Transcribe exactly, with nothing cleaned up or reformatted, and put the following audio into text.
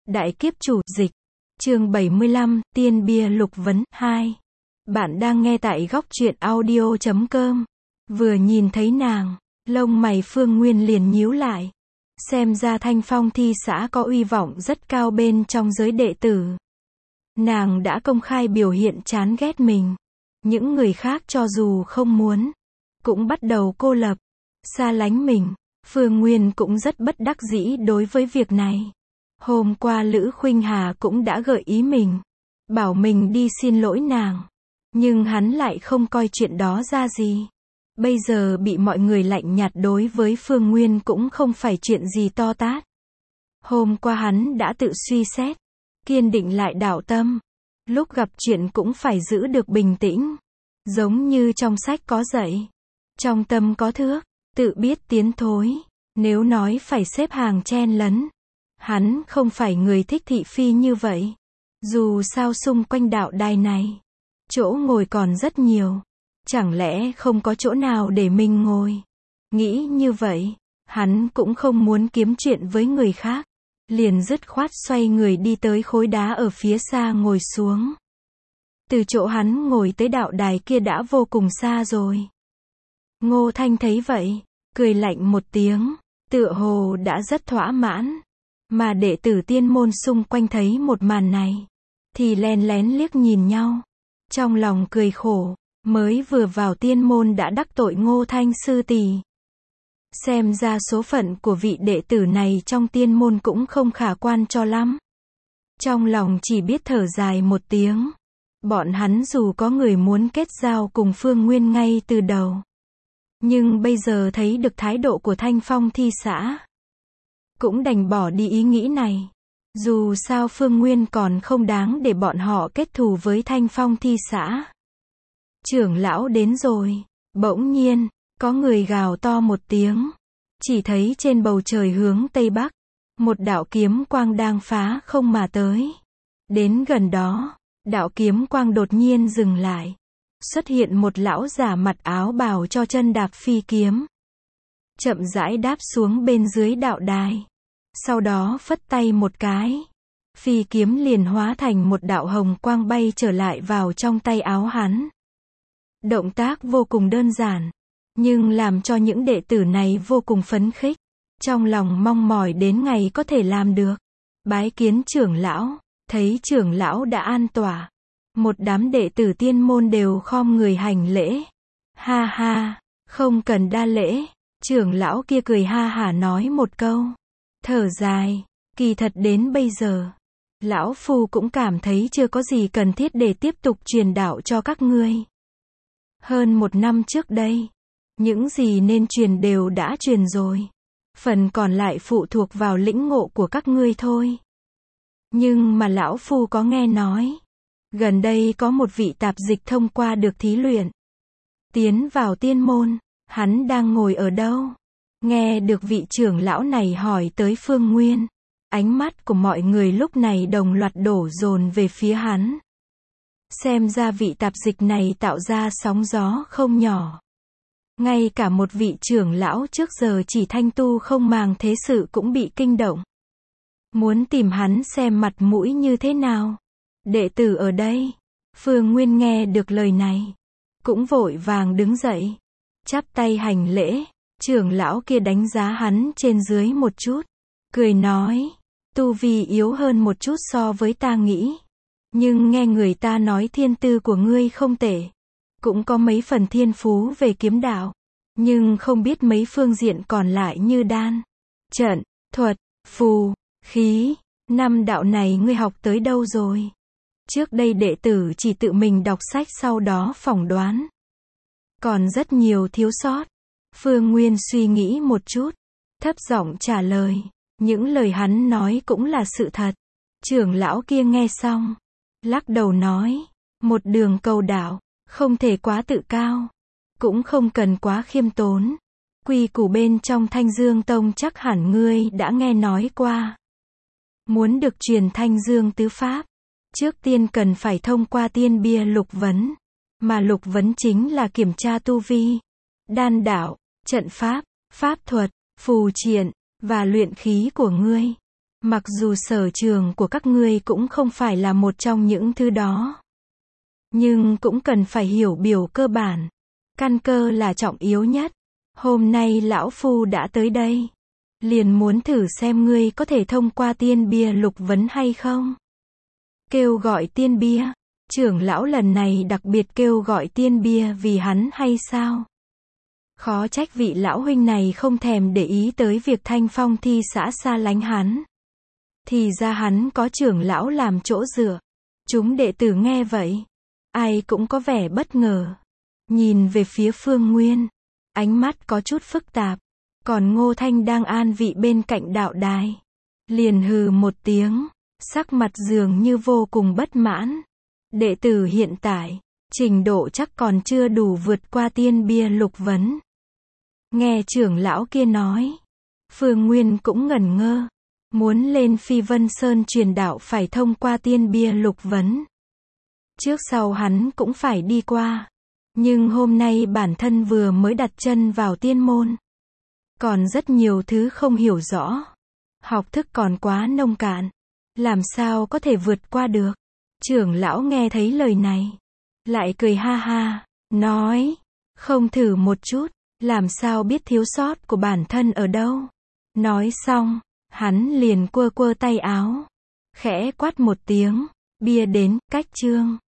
Đại kiếp chủ, dịch. Chương bảy mươi lăm, Tiên bia lục vấn, hai. Bạn đang nghe tại góc truyện audio chấm com. Vừa nhìn thấy nàng, lông mày Phương Nguyên liền nhíu lại. Xem ra Thanh Phong thi xã có uy vọng rất cao bên trong giới đệ tử. Nàng đã công khai biểu hiện chán ghét mình. Những người khác cho dù không muốn, cũng bắt đầu cô lập, xa lánh mình. Phương Nguyên cũng rất bất đắc dĩ đối với việc này. Hôm qua Lữ Khuynh Hà cũng đã gợi ý mình, bảo mình đi xin lỗi nàng. Nhưng hắn lại không coi chuyện đó ra gì. Bây giờ bị mọi người lạnh nhạt đối với Phương Nguyên cũng không phải chuyện gì to tát. Hôm qua hắn đã tự suy xét, kiên định lại đạo tâm. Lúc gặp chuyện cũng phải giữ được bình tĩnh. Giống như trong sách có dạy, trong tâm có thước, tự biết tiến thối. Nếu nói phải xếp hàng chen lấn, hắn không phải người thích thị phi như vậy. Dù sao xung quanh đạo đài này, chỗ ngồi còn rất nhiều. Chẳng lẽ không có chỗ nào để mình ngồi? Nghĩ như vậy, hắn cũng không muốn kiếm chuyện với người khác. Liền dứt khoát xoay người đi tới khối đá ở phía xa ngồi xuống. Từ chỗ hắn ngồi tới đạo đài kia đã vô cùng xa rồi. Ngô Thanh thấy vậy, cười lạnh một tiếng, tựa hồ đã rất thỏa mãn. Mà đệ tử tiên môn xung quanh thấy một màn này, thì len lén liếc nhìn nhau. Trong lòng cười khổ, mới vừa vào tiên môn đã đắc tội Ngô Thanh sư tỷ. Xem ra số phận của vị đệ tử này trong tiên môn cũng không khả quan cho lắm. Trong lòng chỉ biết thở dài một tiếng. Bọn hắn dù có người muốn kết giao cùng Phương Nguyên ngay từ đầu, nhưng bây giờ thấy được thái độ của Thanh Phong thi xã, cũng đành bỏ đi ý nghĩ này. Dù sao Phương Nguyên còn không đáng để bọn họ kết thù với Thanh Phong thi xã. Trưởng lão đến rồi. Bỗng nhiên, có người gào to một tiếng. Chỉ thấy trên bầu trời hướng Tây Bắc, một đạo kiếm quang đang phá không mà tới. Đến gần đó, đạo kiếm quang đột nhiên dừng lại. Xuất hiện một lão giả mặc áo bào cho chân đạp phi kiếm. Chậm rãi đáp xuống bên dưới đạo đài. Sau đó phất tay một cái. Phi kiếm liền hóa thành một đạo hồng quang bay trở lại vào trong tay áo hắn. Động tác vô cùng đơn giản, nhưng làm cho những đệ tử này vô cùng phấn khích. Trong lòng mong mỏi đến ngày có thể làm được. Bái kiến trưởng lão. Thấy trưởng lão đã an tỏa, một đám đệ tử tiên môn đều khom người hành lễ. Ha ha, không cần đa lễ. Trưởng lão kia cười ha hả nói một câu, thở dài, kỳ thật đến bây giờ, lão phu cũng cảm thấy chưa có gì cần thiết để tiếp tục truyền đạo cho các ngươi. Hơn một năm trước đây, những gì nên truyền đều đã truyền rồi. Phần còn lại phụ thuộc vào lĩnh ngộ của các ngươi thôi. Nhưng mà lão phu có nghe nói, gần đây có một vị tạp dịch thông qua được thí luyện, tiến vào tiên môn. Hắn đang ngồi ở đâu? Nghe được vị trưởng lão này hỏi tới Phương Nguyên, ánh mắt của mọi người lúc này đồng loạt đổ dồn về phía hắn. Xem ra vị tạp dịch này tạo ra sóng gió không nhỏ. Ngay cả một vị trưởng lão trước giờ chỉ thanh tu không màng thế sự cũng bị kinh động. Muốn tìm hắn xem mặt mũi như thế nào. Đệ tử ở đây. Phương Nguyên nghe được lời này, cũng vội vàng đứng dậy, chắp tay hành lễ. Trưởng lão kia đánh giá hắn trên dưới một chút, cười nói, tu vi yếu hơn một chút so với ta nghĩ. Nhưng nghe người ta nói thiên tư của ngươi không tệ, cũng có mấy phần thiên phú về kiếm đạo. Nhưng không biết mấy phương diện còn lại như đan, trận, thuật, phù, khí, năm đạo này ngươi học tới đâu rồi? Trước đây đệ tử chỉ tự mình đọc sách sau đó phỏng đoán. Còn rất nhiều thiếu sót. Phương Nguyên suy nghĩ một chút, thấp giọng trả lời. Những lời hắn nói cũng là sự thật. Trưởng lão kia nghe xong, lắc đầu nói, một đường cầu đạo, không thể quá tự cao, cũng không cần quá khiêm tốn. Quy củ bên trong Thanh Dương Tông chắc hẳn ngươi đã nghe nói qua. Muốn được truyền Thanh Dương tứ pháp, trước tiên cần phải thông qua tiên bia lục vấn. Mà lục vấn chính là kiểm tra tu vi, đan đạo, trận pháp, pháp thuật, phù triện, và luyện khí của ngươi. Mặc dù sở trường của các ngươi cũng không phải là một trong những thứ đó. Nhưng cũng cần phải hiểu biểu cơ bản. Căn cơ là trọng yếu nhất. Hôm nay lão phu đã tới đây. Liền muốn thử xem ngươi có thể thông qua tiên bia lục vấn hay không. Kêu gọi tiên bia. Trưởng lão lần này đặc biệt kêu gọi tiên bia vì hắn hay sao? Khó trách vị lão huynh này không thèm để ý tới việc Thanh Phong thi xã xa lánh hắn. Thì ra hắn có trưởng lão làm chỗ dựa. Chúng đệ tử nghe vậy. Ai cũng có vẻ bất ngờ. Nhìn về phía Phương Nguyên. Ánh mắt có chút phức tạp. Còn Ngô Thanh đang an vị bên cạnh đạo đài. Liền hừ một tiếng. Sắc mặt dường như vô cùng bất mãn. Đệ tử hiện tại. Trình độ chắc còn chưa đủ vượt qua tiên bia lục vấn. Nghe trưởng lão kia nói. Phương Nguyên cũng ngẩn ngơ. Muốn lên Phi Vân Sơn truyền đạo phải thông qua tiên bia lục vấn. Trước sau hắn cũng phải đi qua. Nhưng hôm nay bản thân vừa mới đặt chân vào tiên môn. Còn rất nhiều thứ không hiểu rõ. Học thức còn quá nông cạn. Làm sao có thể vượt qua được. Trưởng lão nghe thấy lời này. Lại cười ha ha. Nói. Không thử một chút. Làm sao biết thiếu sót của bản thân ở đâu. Nói xong. Hắn liền quơ quơ tay áo. Khẽ quát một tiếng. Bia đến, cách chương.